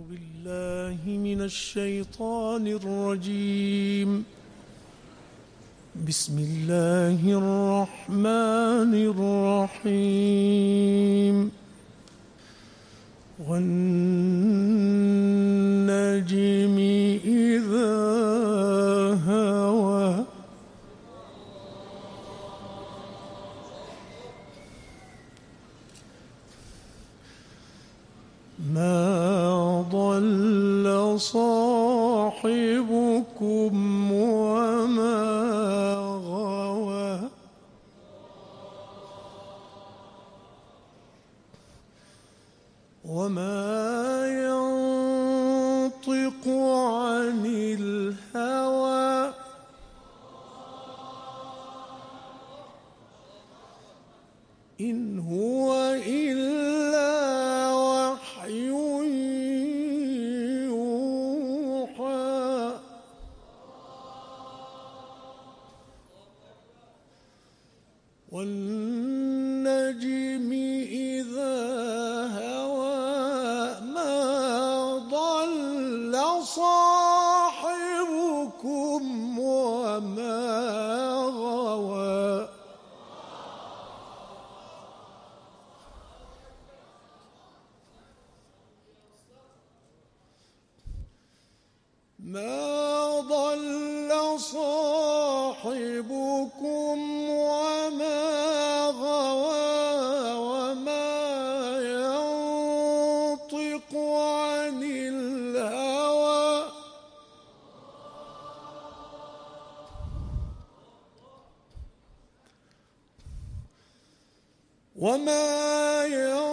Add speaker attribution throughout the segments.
Speaker 1: بالله من الشيطان الرجيم. بسم الله الرحمن الرحيم. والنجم إذا هوى ما ضل صاحبكم وما غوى وما ينطق عن الهوى إن هو إلا وحي يوحى والنجم إذا هوى ما ضل صاحبكم وما غوى ما ضل صاحبكم وما غوى وما ينطق عن الهوى وما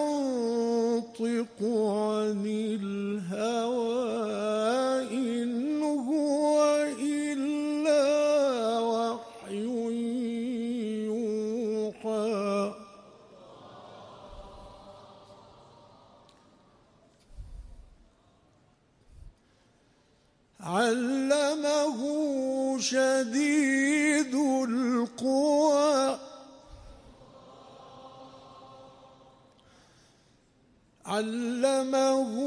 Speaker 1: ينطق عن الهوى إن هو إلا وحي يوحى علمه شديد القوى علمه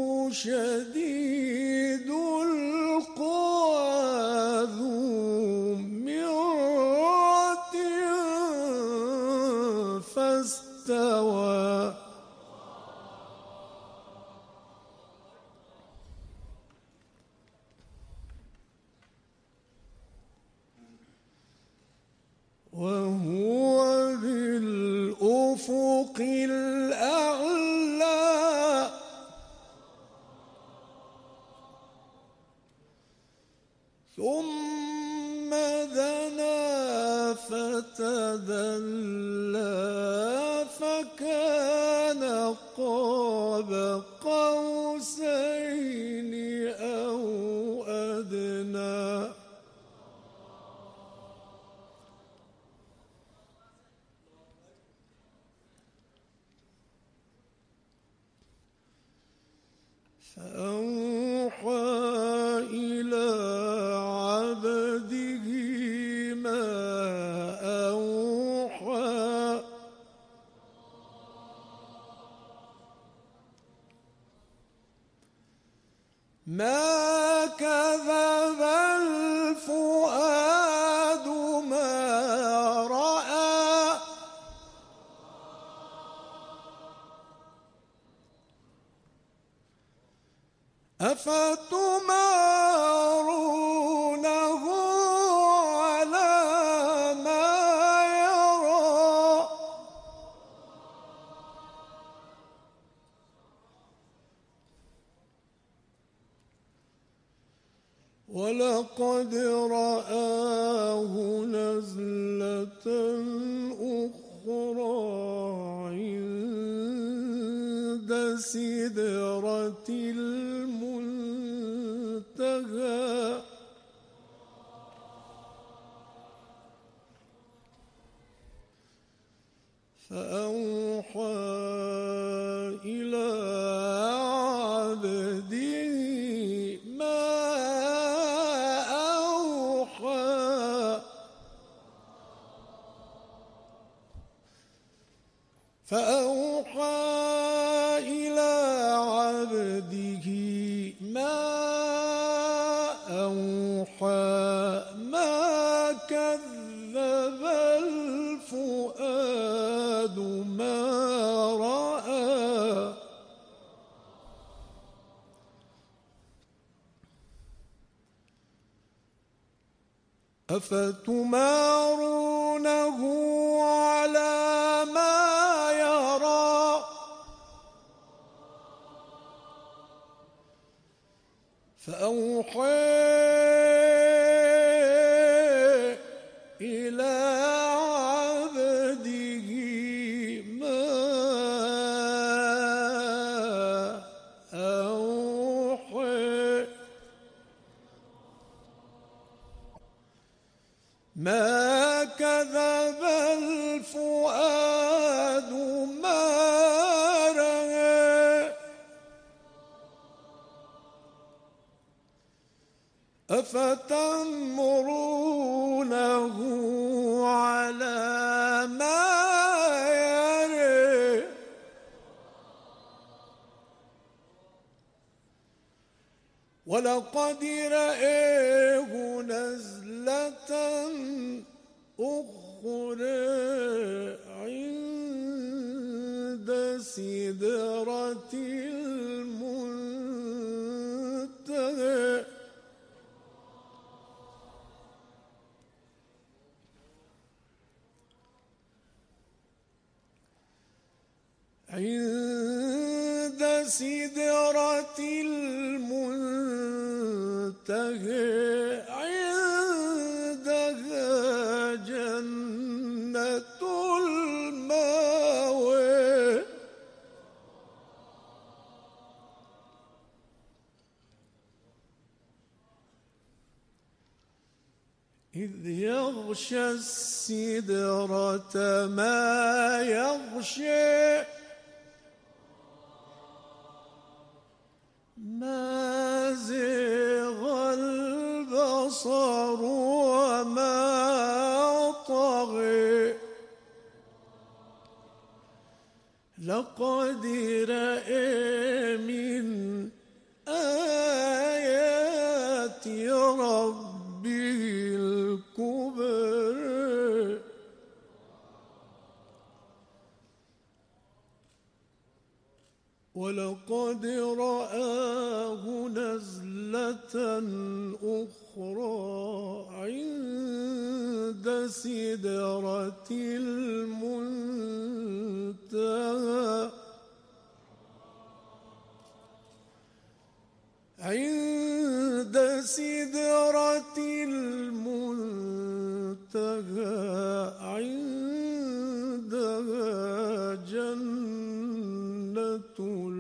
Speaker 1: شديد القوى ذو مرة فاستوى وهو بالأفق الأعلى ثم دنا فتدلى فكان قاب قوسين أو أدنى فأوحى إلى عبده ما أوحى ما كذب الفؤاد ما رأى أفتمارونه على ما يرى ولقد رآه نزلة أخرى عند سدرة المنتهى فأوحى إلى عبده ما أوحى فأوحى إلى عبده أفتمارونه على ما يرى فأوحى إلى عبده ما أوحى ما كذب الفؤاد ما رأى أفتمرونه على ما يرى ولقد رآه نزلة أخرى عند سدرة المنتهى عند سدرة المنتهى عندها جنة المأوى إذ يغشى السدرة ما يغشى ما زاغ البصر وما طغى لقد رأى من آيات ربه الكبرى ولقد رآه نزلة أخرى عند سدرة المنتهى عند سدرة المنتهى عندها جنة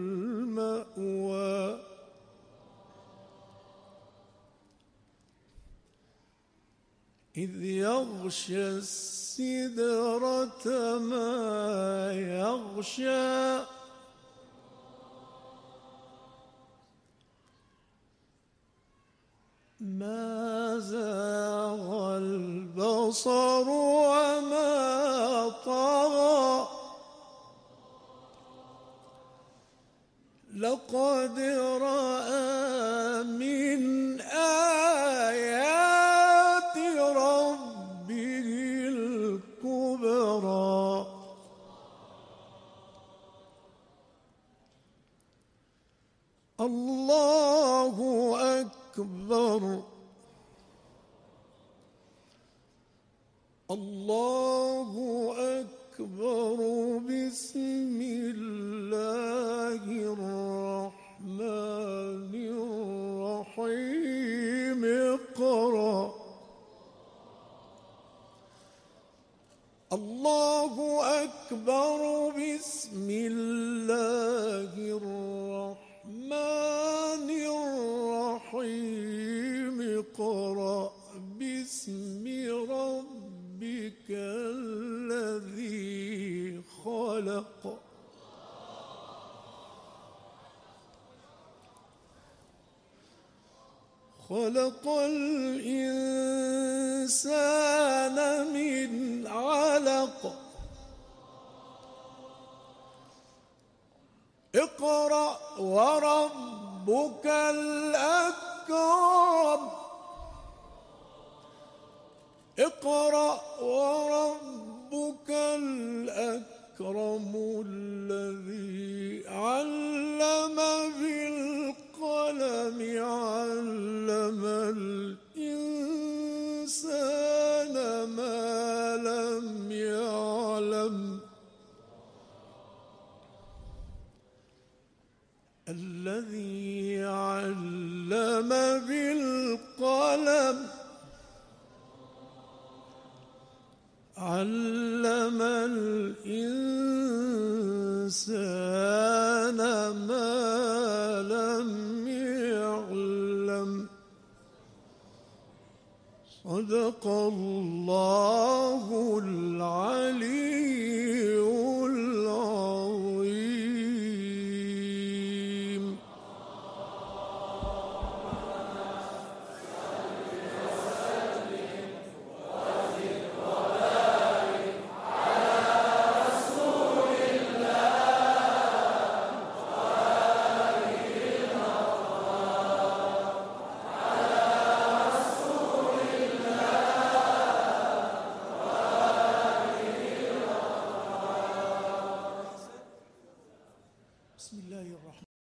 Speaker 1: المأوى إذ يغشى السدرة ما يغشى ما زاغ البصر وما طغى لقد رأى من آيات ربه الكبرى الله أكبر الله أكبر بسم الله الرحمن الرحيم اقرأ الله أكبر بسم الله الرحمن الرحيم اقرأ باسم ربك الذي خلق خلق الإنسان من علق اقرأ وربك الأكرم اقرأ وربك الأكرم الذي علم بالقلم علم الإنسان الذي علم بالقلم علم الإنسان ما لم يعلم صدق الله